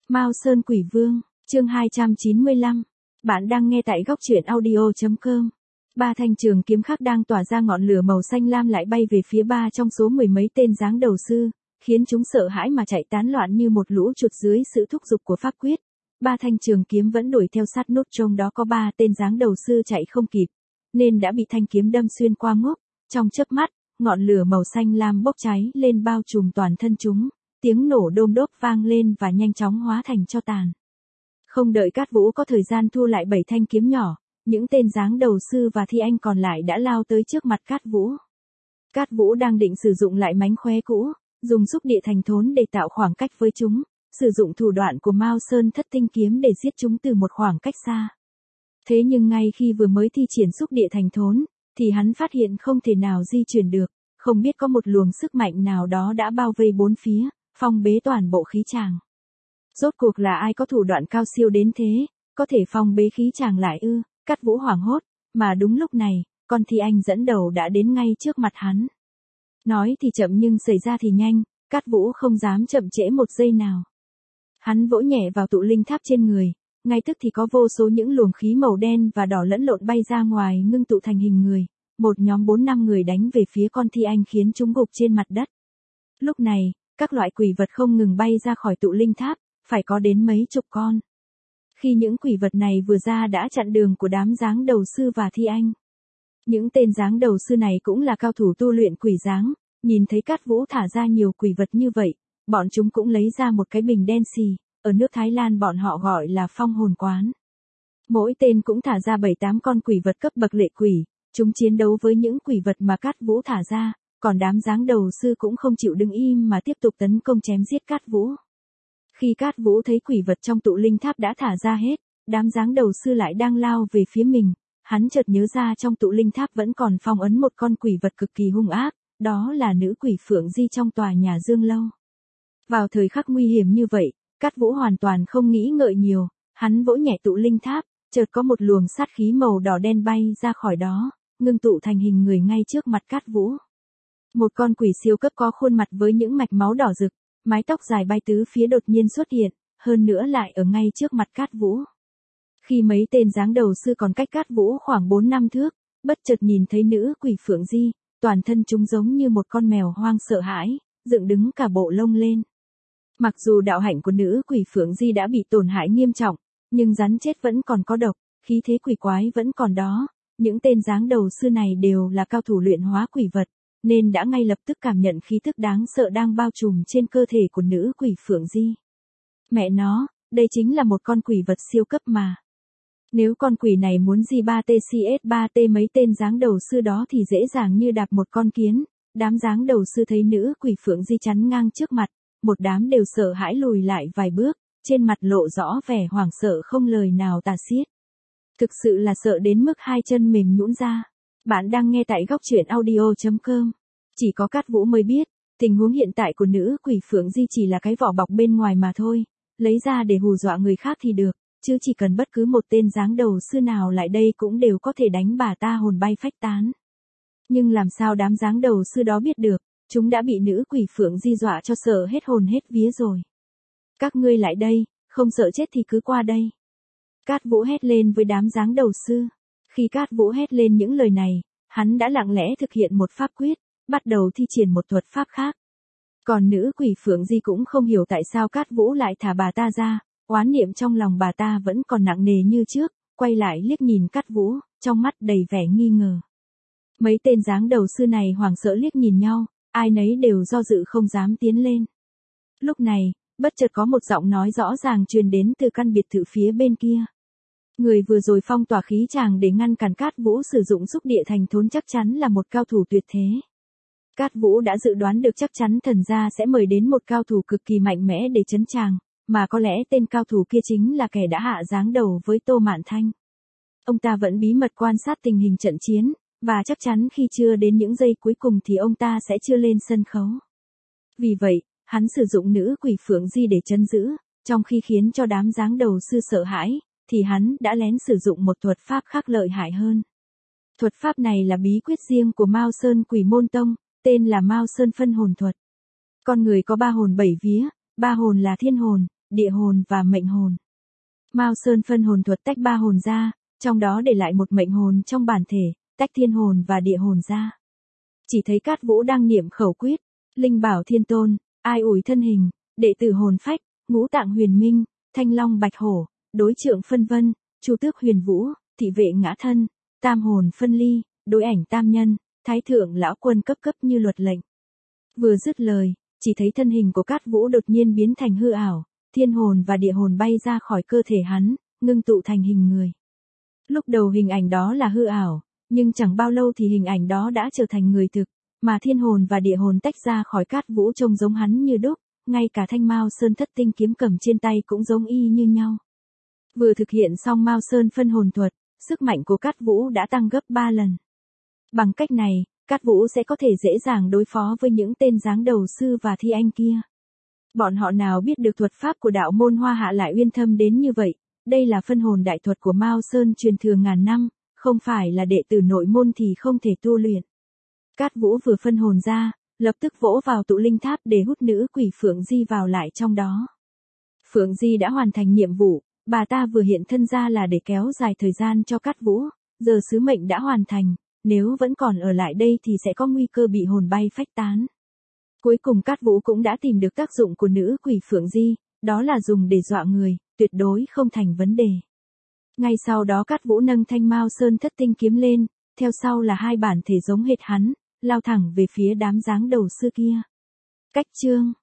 Mao Sơn Quỷ Vương, chương 295. Bạn đang nghe tại góc truyện audio.com. Ba thanh trường kiếm khác đang tỏa ra ngọn lửa màu xanh lam lại bay về phía ba trong số mười mấy tên giáng đầu sư, khiến chúng sợ hãi mà chạy tán loạn như một lũ chuột dưới sự thúc giục của pháp quyết. Ba thanh trường kiếm vẫn đuổi theo sát nốt, trong đó có ba tên giáng đầu sư chạy không kịp, nên đã bị thanh kiếm đâm xuyên qua ngốc. Trong chớp mắt, ngọn lửa màu xanh lam bốc cháy lên bao trùm toàn thân chúng, tiếng nổ đôm đốp vang lên và nhanh chóng hóa thành tro tàn. Không đợi Cát Vũ có thời gian thu lại 7 thanh kiếm nhỏ, những tên giáng đầu sư và thi anh còn lại đã lao tới trước mặt Cát Vũ. Cát Vũ đang định sử dụng lại mánh khóe cũ, dùng xúc địa thành thốn để tạo khoảng cách với chúng, sử dụng thủ đoạn của Mao Sơn Thất Tinh kiếm để giết chúng từ một khoảng cách xa. Thế nhưng ngay khi vừa mới thi triển xúc địa thành thốn, thì hắn phát hiện không thể nào di chuyển được, không biết có một luồng sức mạnh nào đó đã bao vây bốn phía, phong bế toàn bộ khí tràng. Rốt cuộc là ai có thủ đoạn cao siêu đến thế, có thể phong bế khí tràng lại ư? Cát Vũ hoảng hốt, mà đúng lúc này, con thi anh dẫn đầu đã đến ngay trước mặt hắn. Nói thì chậm nhưng xảy ra thì nhanh, Cát Vũ không dám chậm trễ một giây nào. Hắn vỗ nhẹ vào tụ linh tháp trên người, ngay tức thì có vô số những luồng khí màu đen và đỏ lẫn lộn bay ra ngoài ngưng tụ thành hình người. Một nhóm 4-5 người đánh về phía con thi anh khiến chúng gục trên mặt đất. Lúc này, các loại quỷ vật không ngừng bay ra khỏi tụ linh tháp, phải có đến mấy chục con. Khi những quỷ vật này vừa ra đã chặn đường của đám giáng đầu sư và thi anh. Những tên giáng đầu sư này cũng là cao thủ tu luyện quỷ giáng, nhìn thấy Cát Vũ thả ra nhiều quỷ vật như vậy, bọn chúng cũng lấy ra một cái bình đen xì, ở nước Thái Lan bọn họ gọi là phong hồn quán. Mỗi tên cũng thả ra 7-8 con quỷ vật cấp bậc lệ quỷ, chúng chiến đấu với những quỷ vật mà Cát Vũ thả ra, còn đám giáng đầu sư cũng không chịu đứng im mà tiếp tục tấn công chém giết Cát Vũ. Khi Cát Vũ thấy quỷ vật trong tụ linh tháp đã thả ra hết, đám giáng đầu sư lại đang lao về phía mình, hắn chợt nhớ ra trong tụ linh tháp vẫn còn phong ấn một con quỷ vật cực kỳ hung ác, đó là nữ quỷ Phượng Di trong tòa nhà Dương Lâu. Vào thời khắc nguy hiểm như vậy, Cát Vũ hoàn toàn không nghĩ ngợi nhiều, hắn vỗ nhẹ tụ linh tháp, chợt có một luồng sát khí màu đỏ đen bay ra khỏi đó, ngưng tụ thành hình người ngay trước mặt Cát Vũ. Một con quỷ siêu cấp có khuôn mặt với những mạch máu đỏ rực, mái tóc dài bay tứ phía đột nhiên xuất hiện, hơn nữa lại ở ngay trước mặt Cát Vũ. Khi mấy tên giáng đầu sư còn cách Cát Vũ khoảng 4-5 thước, bất chợt nhìn thấy nữ quỷ Phượng Di, toàn thân chúng giống như một con mèo hoang sợ hãi, dựng đứng cả bộ lông lên. Mặc dù đạo hạnh của nữ quỷ Phượng Di đã bị tổn hại nghiêm trọng, nhưng rắn chết vẫn còn có độc, khí thế quỷ quái vẫn còn đó. Những tên giáng đầu sư này đều là cao thủ luyện hóa quỷ vật, nên đã ngay lập tức cảm nhận khí tức đáng sợ đang bao trùm trên cơ thể của nữ quỷ Phượng Di. Mẹ nó, đây chính là một con quỷ vật siêu cấp mà. Nếu con quỷ này muốn G3TCS3T mấy tên giáng đầu sư đó thì dễ dàng như đạp một con kiến. Đám giáng đầu sư thấy nữ quỷ Phượng Di chắn ngang trước mặt, một đám đều sợ hãi lùi lại vài bước, trên mặt lộ rõ vẻ hoảng sợ không lời nào tả xiết. Thực sự là sợ đến mức hai chân mềm nhũn ra. Bạn đang nghe tại góc truyện audio.com. Chỉ có Cát Vũ mới biết, tình huống hiện tại của nữ quỷ Phượng Di chỉ là cái vỏ bọc bên ngoài mà thôi, lấy ra để hù dọa người khác thì được, chứ chỉ cần bất cứ một tên giáng đầu sư nào lại đây cũng đều có thể đánh bà ta hồn bay phách tán. Nhưng làm sao đám giáng đầu sư đó biết được, chúng đã bị nữ quỷ Phượng Di dọa cho sợ hết hồn hết vía rồi. Các ngươi lại đây, không sợ chết thì cứ qua đây. Cát Vũ hét lên với đám giáng đầu sư. Khi Cát Vũ hét lên những lời này, hắn đã lặng lẽ thực hiện một pháp quyết, bắt đầu thi triển một thuật pháp khác. Còn nữ quỷ Phượng Di cũng không hiểu tại sao Cát Vũ lại thả bà ta ra, oán niệm trong lòng bà ta vẫn còn nặng nề như trước, quay lại liếc nhìn Cát Vũ, trong mắt đầy vẻ nghi ngờ. Mấy tên giáng đầu sư này hoảng sợ liếc nhìn nhau, ai nấy đều do dự không dám tiến lên. Lúc này, bất chợt có một giọng nói rõ ràng truyền đến từ căn biệt thự phía bên kia. Người vừa rồi phong tỏa khí tràng để ngăn cản Cát Vũ sử dụng xúc địa thành thốn chắc chắn là một cao thủ tuyệt thế. Cát Vũ đã dự đoán được chắc chắn thần gia sẽ mời đến một cao thủ cực kỳ mạnh mẽ để trấn tràng, mà có lẽ tên cao thủ kia chính là kẻ đã hạ giáng đầu với Tô Mạn Thanh. Ông ta vẫn bí mật quan sát tình hình trận chiến, và chắc chắn khi chưa đến những giây cuối cùng thì ông ta sẽ chưa lên sân khấu. Vì vậy, hắn sử dụng nữ quỷ Phượng Di để trấn giữ, trong khi khiến cho đám giáng đầu sư sợ hãi, thì hắn đã lén sử dụng một thuật pháp khác lợi hại hơn. Thuật pháp này là bí quyết riêng của Mao Sơn Quỷ Môn Tông, tên là Mao Sơn Phân Hồn Thuật. Con người có 3 hồn 7 vía, 3 hồn là thiên hồn, địa hồn và mệnh hồn. Mao Sơn phân hồn thuật tách 3 hồn ra, trong đó để lại một mệnh hồn trong bản thể, tách thiên hồn và địa hồn ra. Chỉ thấy Cát Vũ đang niệm khẩu quyết, linh bảo thiên tôn, ai ủi thân hình, đệ tử hồn phách, ngũ tạng huyền minh, thanh long bạch hổ, đối trượng phân vân, chu tước huyền vũ, thị vệ ngã thân, tam hồn phân ly, đối ảnh tam nhân, thái thượng lão quân cấp cấp như luật lệnh. Vừa dứt lời, chỉ thấy thân hình của Cát Vũ đột nhiên biến thành hư ảo, thiên hồn và địa hồn bay ra khỏi cơ thể hắn, ngưng tụ thành hình người. Lúc đầu hình ảnh đó là hư ảo, nhưng chẳng bao lâu thì hình ảnh đó đã trở thành người thực, mà thiên hồn và địa hồn tách ra khỏi Cát Vũ trông giống hắn như đúc, ngay cả thanh Mao Sơn thất tinh kiếm cầm trên tay cũng giống y như nhau. Vừa thực hiện xong Mao Sơn phân hồn thuật, sức mạnh của Cát Vũ đã tăng gấp 3 lần. Bằng cách này, Cát Vũ sẽ có thể dễ dàng đối phó với những tên giáng đầu sư và thi anh kia. Bọn họ nào biết được thuật pháp của đạo môn Hoa Hạ lại uyên thâm đến như vậy, đây là phân hồn đại thuật của Mao Sơn truyền thừa ngàn năm, không phải là đệ tử nội môn thì không thể tu luyện. Cát Vũ vừa phân hồn ra, lập tức vỗ vào tụ linh tháp để hút nữ quỷ Phượng Di vào lại trong đó. Phượng Di đã hoàn thành nhiệm vụ, bà ta vừa hiện thân ra là để kéo dài thời gian cho Cát Vũ, giờ sứ mệnh đã hoàn thành, nếu vẫn còn ở lại đây thì sẽ có nguy cơ bị hồn bay phách tán. Cuối cùng Cát Vũ cũng đã tìm được tác dụng của nữ quỷ Phượng Di, đó là dùng để dọa người, tuyệt đối không thành vấn đề. Ngay sau đó Cát Vũ nâng thanh Mao Sơn thất tinh kiếm lên, theo sau là 2 bản thể giống hệt hắn, lao thẳng về phía đám giáng đầu sư kia. Cách chương